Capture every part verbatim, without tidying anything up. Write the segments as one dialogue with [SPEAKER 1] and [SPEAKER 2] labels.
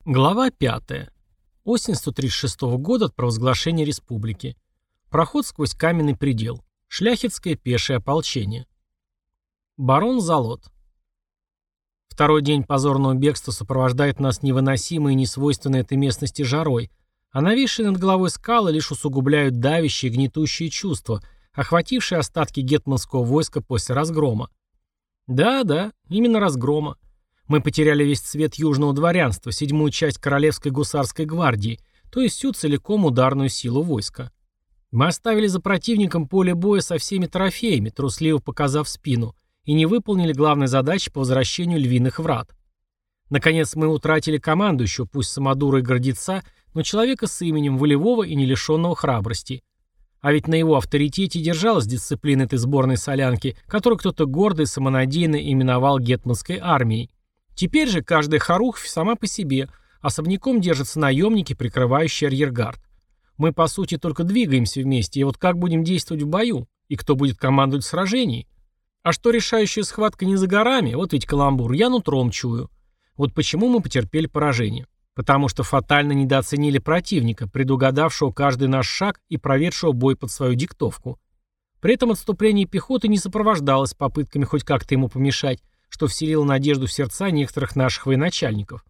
[SPEAKER 1] Глава пятая. Осень сто тридцать шестого года от провозглашения республики. Проход сквозь каменный предел. Шляхетское пешее ополчение. Барон Залот. Второй день позорного бегства сопровождает нас невыносимой и несвойственной этой местности жарой, а нависшие над головой скалы лишь усугубляют давящие гнетущие чувства, охватившие остатки гетманского войска после разгрома. Да-да, именно разгрома. Мы потеряли весь цвет южного дворянства, седьмую часть королевской гусарской гвардии, то есть всю целиком ударную силу войска. Мы оставили за противником поле боя со всеми трофеями, трусливо показав спину, и не выполнили главной задачи по возвращению львиных врат. Наконец мы утратили командующего, пусть самодура и гордеца, но человека с именем волевого и не лишенного храбрости. А ведь на его авторитете держалась дисциплина этой сборной солянки, которую кто-то гордо и самонадеянно именовал гетманской армией. Теперь же каждая хорухвь сама по себе, особняком держатся наемники, прикрывающие арьергард. Мы, по сути, только двигаемся вместе, и вот как будем действовать в бою, и кто будет командовать в сражении? А что решающая схватка не за горами, вот ведь каламбур, я нутром чую. Вот почему мы потерпели поражение. Потому что фатально недооценили противника, предугадавшего каждый наш шаг и проведшего бой под свою диктовку. При этом отступление пехоты не сопровождалось попытками хоть как-то ему помешать, что вселило надежду в сердца некоторых наших военачальников.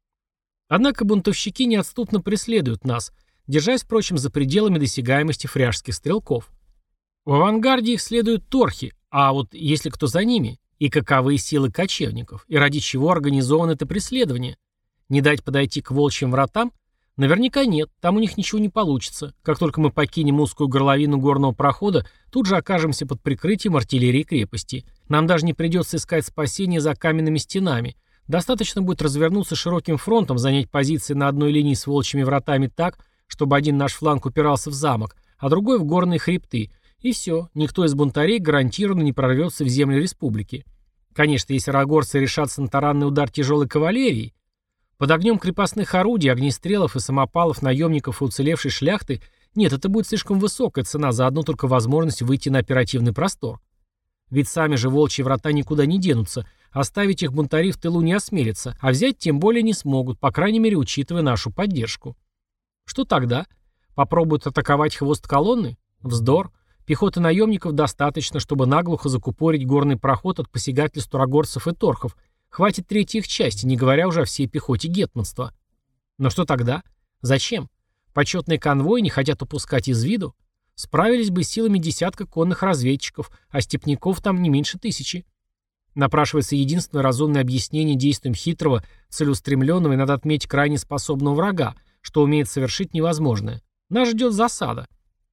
[SPEAKER 1] Однако бунтовщики неотступно преследуют нас, держась, впрочем, за пределами досягаемости фряжских стрелков. В авангарде их следуют торхи, а вот если кто за ними, и каковы силы кочевников, и ради чего организовано это преследование? Не дать подойти к волчьим вратам? Наверняка нет, там у них ничего не получится. Как только мы покинем узкую горловину горного прохода, тут же окажемся под прикрытием артиллерии крепости. Нам даже не придется искать спасения за каменными стенами. Достаточно будет развернуться широким фронтом, занять позиции на одной линии с волчьими вратами так, чтобы один наш фланг упирался в замок, а другой в горные хребты. И все, никто из бунтарей гарантированно не прорвется в земли республики. Конечно, если рогорцы решатся на таранный удар тяжелой кавалерии, под огнем крепостных орудий, огнестрелов и самопалов наемников и уцелевшей шляхты, нет, это будет слишком высокая цена за одну только возможность выйти на оперативный простор. Ведь сами же волчьи врата никуда не денутся, оставить их бунтари в тылу не осмелятся, а взять тем более не смогут, по крайней мере, учитывая нашу поддержку. Что тогда? Попробуют атаковать хвост колонны? Вздор. Пехоты наемников достаточно, чтобы наглухо закупорить горный проход от посягательств рогорцев и торхов. Хватит третьей их части, не говоря уже о всей пехоте гетманства. Но что тогда? Зачем? Почетные конвои не хотят упускать из виду. Справились бы силами десятка конных разведчиков, а степняков там не меньше тысячи. Напрашивается единственное разумное объяснение действиям хитрого, целеустремленного и, надо отметить, крайне способного врага, что умеет совершить невозможное. Нас ждет засада.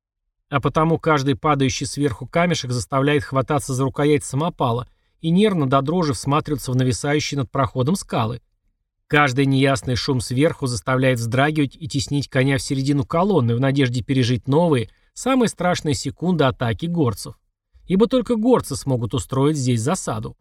[SPEAKER 1] А потому каждый падающий сверху камешек заставляет хвататься за рукоять самопала и нервно до дрожи всматриваться в нависающие над проходом скалы. Каждый неясный шум сверху заставляет вздрагивать и теснить коня в середину колонны в надежде пережить новые, самые страшные секунды атаки горцев. Ибо только горцы смогут устроить здесь засаду.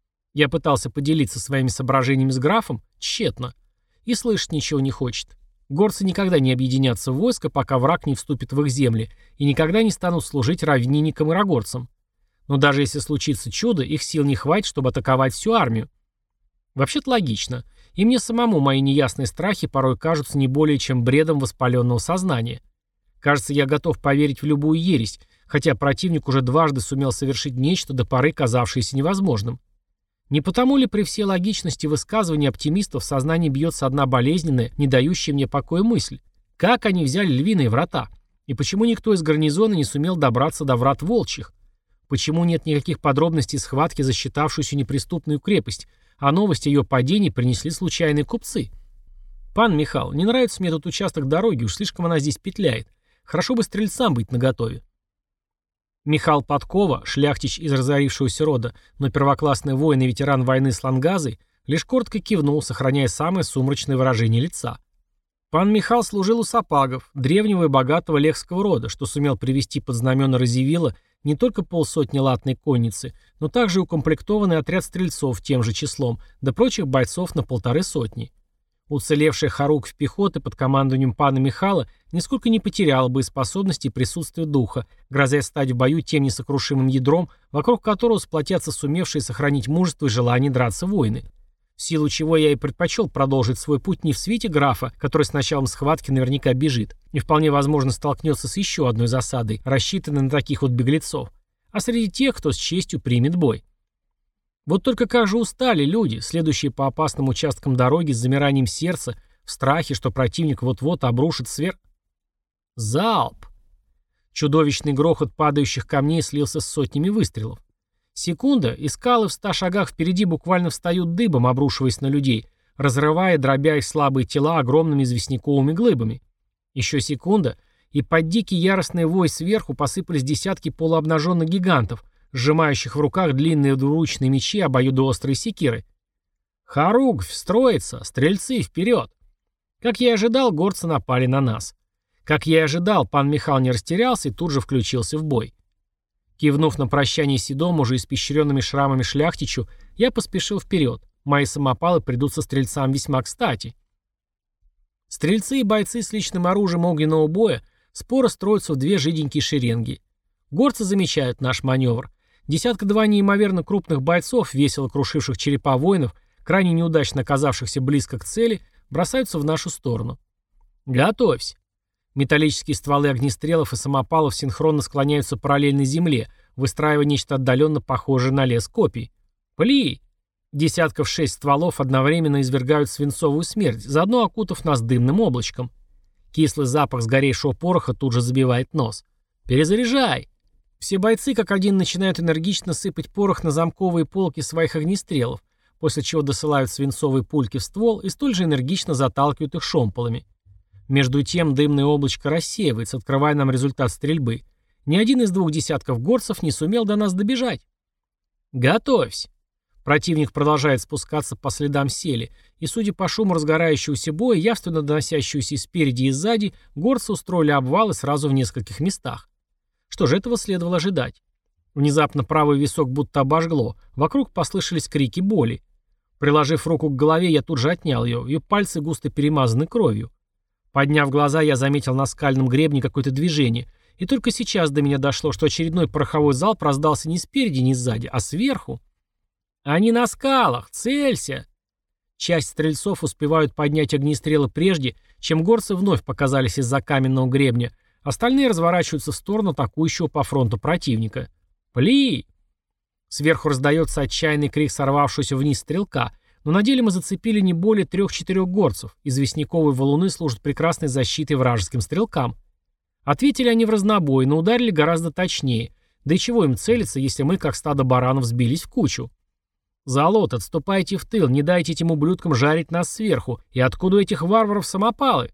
[SPEAKER 1] Я пытался поделиться своими соображениями с графом, тщетно. И слышать ничего не хочет. Горцы никогда не объединятся в войско, пока враг не вступит в их земли, и никогда не станут служить равнинникам и рогорцам. Но даже если случится чудо, их сил не хватит, чтобы атаковать всю армию. Вообще-то логично. И мне самому мои неясные страхи порой кажутся не более чем бредом воспаленного сознания. Кажется, я готов поверить в любую ересь, хотя противник уже дважды сумел совершить нечто, до поры казавшееся невозможным. Не потому ли при всей логичности высказываний оптимистов в сознании бьется одна болезненная, не дающая мне покоя мысль? Как они взяли львиные врата? И почему никто из гарнизона не сумел добраться до врат волчьих? Почему нет никаких подробностей схватки за считавшуюся неприступную крепость, а новость о ее падении принесли случайные купцы? Пан Михал, не нравится мне этот участок дороги, уж слишком она здесь петляет. Хорошо бы стрельцам быть наготове. Михал Подкова, шляхтич из разорившегося рода, но первоклассный воин и ветеран войны с Лангазой, лишь коротко кивнул, сохраняя самое сумрачное выражение лица. Пан Михал служил у сапагов, древнего и богатого лехского рода, что сумел привести под знамена Разивилла не только полсотни латной конницы, но также укомплектованный отряд стрельцов тем же числом, да прочих бойцов на полторы сотни. Уцелевшая хоруквь пехоты под командованием пана Михала нисколько не потеряла бы способности и присутствия духа, грозя стать в бою тем несокрушимым ядром, вокруг которого сплотятся сумевшие сохранить мужество и желание драться воины. в силу чего я и предпочел продолжить свой путь не в свите графа, который с началом схватки наверняка бежит, и вполне возможно столкнется с еще одной засадой, рассчитанной на таких вот беглецов, а среди тех, кто с честью примет бой. Вот только как же устали люди, следующие по опасным участкам дороги с замиранием сердца, в страхе, что противник вот-вот обрушит свер... Залп! Чудовищный грохот падающих камней слился с сотнями выстрелов. Секунда, и скалы в ста шагах впереди буквально встают дыбом, обрушиваясь на людей, разрывая и дробя их слабые тела огромными известняковыми глыбами. Еще секунда, и под дикий яростный вой сверху посыпались десятки полуобнаженных гигантов, сжимающих в руках длинные двуручные мечи, обоюдоострые секиры. Хоругвь строится, стрельцы вперед! Как я и ожидал, горцы напали на нас. Как я и ожидал, пан Михал не растерялся и тут же включился в бой. Кивнув на прощание седому, уже испещренными шрамами шляхтичу, я поспешил вперед. Мои самопалы придут со стрельцам весьма кстати. Стрельцы и бойцы с личным оружием огненного боя споро строятся в две жиденькие шеренги. Горцы замечают наш маневр. Десятка-два неимоверно крупных бойцов, весело крушивших черепа воинов, крайне неудачно оказавшихся близко к цели, бросаются в нашу сторону. Готовься. Металлические стволы огнестрелов и самопалов синхронно склоняются параллельно земле, выстраивая нечто отдаленно похожее на лес копий. Пли! Десятков шесть стволов одновременно извергают свинцовую смерть, заодно окутав нас дымным облачком. Кислый запах сгоревшего пороха тут же забивает нос. Перезаряжай! Все бойцы как один начинают энергично сыпать порох на замковые полки своих огнестрелов, после чего досылают свинцовые пульки в ствол и столь же энергично заталкивают их шомполами. Между тем дымное облачко рассеивается, открывая нам результат стрельбы. Ни один из двух десятков горцев не сумел до нас добежать. Готовься. Противник продолжает спускаться по следам сели, и, судя по шуму разгорающегося боя, явственно доносящегося и спереди, и сзади, горцы устроили обвалы сразу в нескольких местах. Что же, этого следовало ожидать. Внезапно правый висок будто обожгло, вокруг послышались крики боли. Приложив руку к голове, я тут же отнял ее, ее пальцы густо перемазаны кровью. Подняв глаза, я заметил на скальном гребне какое-то движение, и только сейчас до меня дошло, что очередной пороховой залп раздался не спереди, не сзади, а сверху. «Они на скалах! Целься!» Часть стрельцов успевают поднять огнестрелы прежде, чем горцы вновь показались из-за каменного гребня, остальные разворачиваются в сторону атакующего по фронту противника. «Пли!» Сверху раздается отчаянный крик сорвавшегося вниз стрелка, но на деле мы зацепили не более трех-четырех горцев. Известняковые валуны служат прекрасной защитой вражеским стрелкам. Ответили они в разнобой, но ударили гораздо точнее. Да и чего им целиться, если мы, как стадо баранов, сбились в кучу? «Залот, отступайте в тыл, не дайте этим ублюдкам жарить нас сверху. И откуда у этих варваров самопалы?»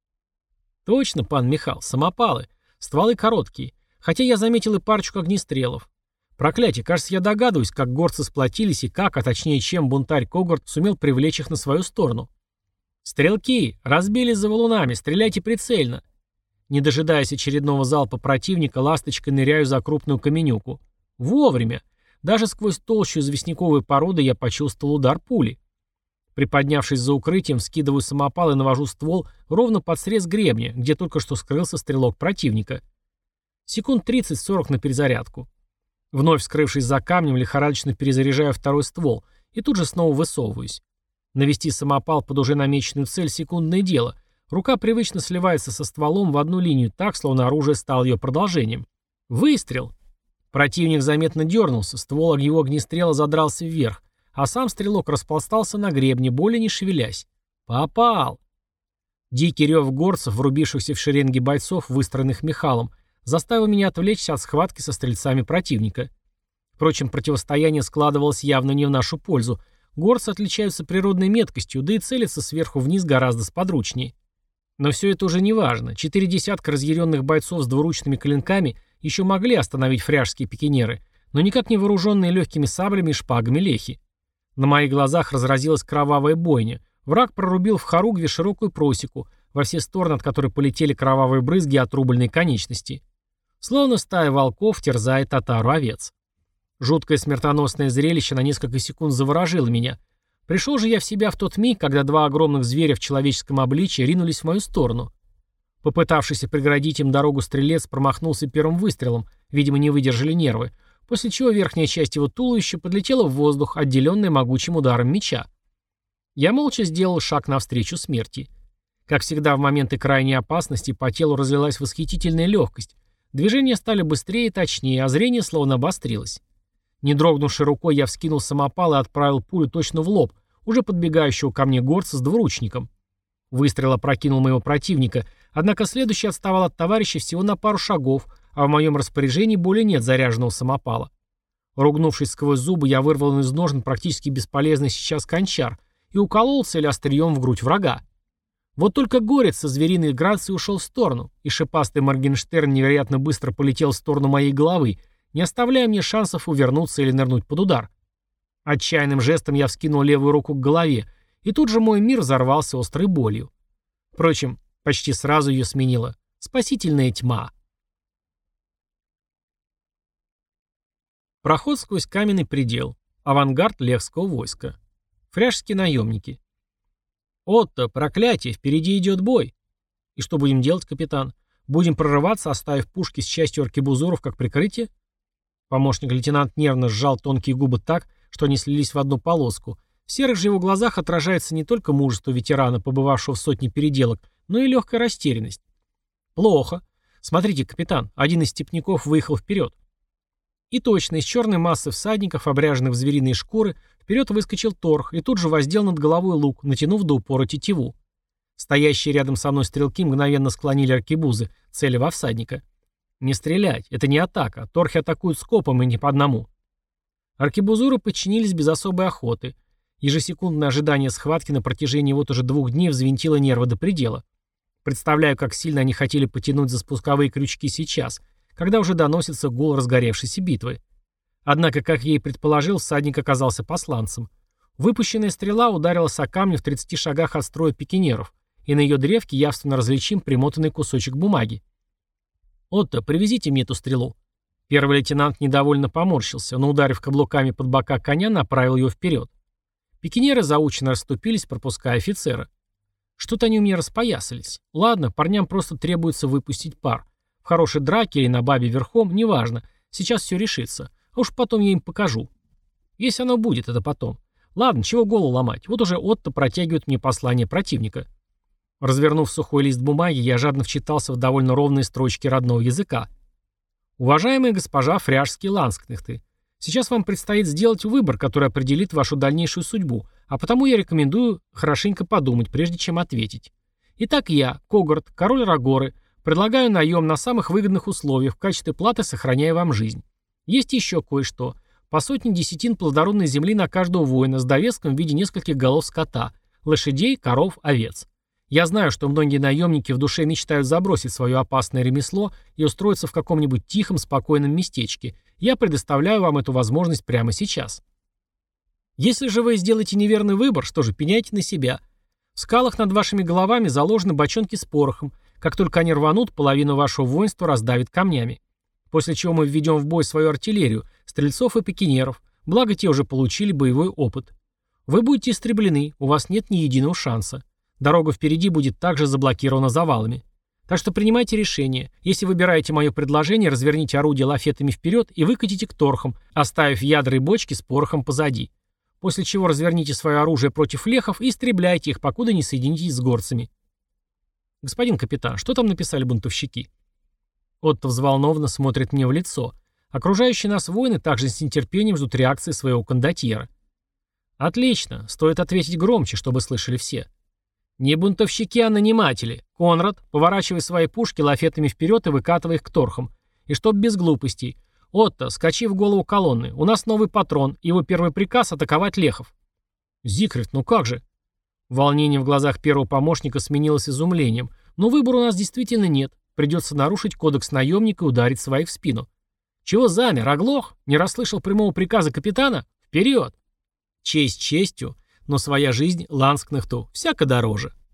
[SPEAKER 1] «Точно, пан Михал, самопалы. Стволы короткие. Хотя я заметил и парочку огнестрелов. Проклятие, кажется, я догадываюсь, как горцы сплотились и как, а точнее чем бунтарь Когорт сумел привлечь их на свою сторону. Стрелки, разбились за валунами, стреляйте прицельно. Не дожидаясь очередного залпа противника, ласточкой ныряю за крупную каменюку. Вовремя. Даже сквозь толщу известняковой породы я почувствовал удар пули. Приподнявшись за укрытием, скидываю самопал и навожу ствол ровно под срез гребня, где только что скрылся стрелок противника. Секунд тридцать-сорок на перезарядку. Вновь скрывшись за камнем, лихорадочно перезаряжаю второй ствол и тут же снова высовываюсь. Навести самопал под уже намеченную цель — секундное дело. Рука привычно сливается со стволом в одну линию так, словно оружие стало ее продолжением. Выстрел! Противник заметно дернулся, ствол его огнестрела задрался вверх, а сам стрелок распластался на гребне, более не шевелясь. Попал! Дикий рев горцев, врубившихся в шеренги бойцов, выстроенных Михалом, заставил меня отвлечься от схватки со стрельцами противника. Впрочем, противостояние складывалось явно не в нашу пользу. Горцы отличаются природной меткостью, да и целятся сверху вниз гораздо сподручнее. Но все это уже не важно. Четыре десятка разъяренных бойцов с двуручными клинками еще могли остановить фряжские пикинеры, но никак не вооруженные легкими саблями и шпагами лехи. На моих глазах разразилась кровавая бойня. Враг прорубил в хоругве широкую просеку, во все стороны от которой полетели кровавые брызги и отрубленные конечности. Словно стая волков терзает татару овец. Жуткое смертоносное зрелище на несколько секунд заворожило меня. Пришел же я в себя в тот миг, когда два огромных зверя в человеческом обличье ринулись в мою сторону. Попытавшийся преградить им дорогу стрелец промахнулся первым выстрелом, видимо, не выдержали нервы, после чего верхняя часть его туловища подлетела в воздух, отделенная могучим ударом меча. Я молча сделал шаг навстречу смерти. Как всегда в моменты крайней опасности по телу разлилась восхитительная легкость. Движения стали быстрее и точнее, а зрение словно обострилось. Не дрогнувшей рукой я вскинул самопал и отправил пулю точно в лоб, уже подбегающего ко мне горца с двуручником. Выстрел опрокинул моего противника, однако следующий отставал от товарища всего на пару шагов, а в моем распоряжении более нет заряженного самопала. Ругнувшись сквозь зубы, я вырвал из ножен практически бесполезный сейчас кончар и уколол цель острием в грудь врага. Вот только горец со звериной грацией ушел в сторону, и шипастый Моргенштерн невероятно быстро полетел в сторону моей головы, не оставляя мне шансов увернуться или нырнуть под удар. Отчаянным жестом я вскинул левую руку к голове, и тут же мой мир взорвался острой болью. Впрочем, почти сразу ее сменила спасительная тьма. Проход сквозь каменный предел. Авангард Лехского войска. Фряжские наемники. «Отто, проклятие, впереди идет бой!» «И что будем делать, капитан? Будем прорываться, оставив пушки с частью аркебузоров как прикрытие?» Помощник лейтенант нервно сжал тонкие губы так, что они слились в одну полоску. В серых же его глазах отражается не только мужество ветерана, побывавшего в сотне переделок, но и легкая растерянность. «Плохо. Смотрите, капитан, один из степняков выехал вперед». И точно, из черной массы всадников, обряженных в звериные шкуры, вперед выскочил торг и тут же воздел над головой лук, натянув до упора тетиву. Стоящие рядом со мной стрелки мгновенно склонили аркебузы, целя во всадника. «Не стрелять, это не атака, торхи атакуют скопом и не по одному». Аркебузуры подчинились без особой охоты. Ежесекундное ожидание схватки на протяжении вот уже двух дней взвинтило нервы до предела. Представляю, как сильно они хотели потянуть за спусковые крючки сейчас, когда уже доносится гул разгоревшейся битвы. Однако, как я и предположил, всадник оказался посланцем. Выпущенная стрела ударилась о камни в тридцати шагах от строя пикинеров, и на ее древке явственно различим примотанный кусочек бумаги. «Отто, привезите мне эту стрелу». Первый лейтенант недовольно поморщился, но, ударив каблуками под бока коня, направил ее вперед. Пикинеры заученно расступились, пропуская офицера. Что-то они у меня распоясались. Ладно, парням просто требуется выпустить пар. В хорошей драке или на бабе верхом, неважно. Сейчас все решится. А уж потом я им покажу. Если оно будет, это потом. Ладно, чего голову ломать. Вот уже Отто протягивает мне послание противника. Развернув сухой лист бумаги, я жадно вчитался в довольно ровные строчки родного языка. «Уважаемая госпожа Фряжские ланскнехты, сейчас вам предстоит сделать выбор, который определит вашу дальнейшую судьбу, а потому я рекомендую хорошенько подумать, прежде чем ответить. Итак, я, Когарт, король Рагоры, предлагаю наем на самых выгодных условиях, в качестве платы сохраняя вам жизнь. Есть еще кое-что. По сотне десятин плодородной земли на каждого воина с довеском в виде нескольких голов скота, лошадей, коров, овец. Я знаю, что многие наемники в душе мечтают забросить свое опасное ремесло и устроиться в каком-нибудь тихом, спокойном местечке. Я предоставляю вам эту возможность прямо сейчас. Если же вы сделаете неверный выбор, что же, пеняйте на себя. В скалах над вашими головами заложены бочонки с порохом. Как только они рванут, половину вашего воинства раздавит камнями. После чего мы введем в бой свою артиллерию, стрельцов и пикинеров, благо те уже получили боевой опыт. Вы будете истреблены, у вас нет ни единого шанса. Дорога впереди будет также заблокирована завалами. Так что принимайте решение. Если выбираете мое предложение, разверните орудие лафетами вперед и выкатите к торхам, оставив ядра и бочки с порохом позади. После чего разверните свое оружие против лехов и истребляйте их, покуда не соединитесь с горцами. Господин капитан, что там написали бунтовщики? Отто взволнованно смотрит мне в лицо. Окружающие нас воины также с нетерпением ждут реакции своего кондотьера. Отлично, стоит ответить громче, чтобы слышали все. Не бунтовщики, а наниматели. Конрад, поворачивай свои пушки лафетами вперед и выкатывай их к торхам. И чтоб без глупостей. Отто, скачи в голову колонны. У нас новый патрон. Его первый приказ — атаковать лехов. Зигфрид, ну как же? Волнение в глазах первого помощника сменилось изумлением. Но выбора у нас действительно нет. Придется нарушить кодекс наемника и ударить своих в спину. Чего замер, оглох? Не расслышал прямого приказа капитана? Вперед! Честь честью, но своя жизнь Ланскнехту всяко дороже.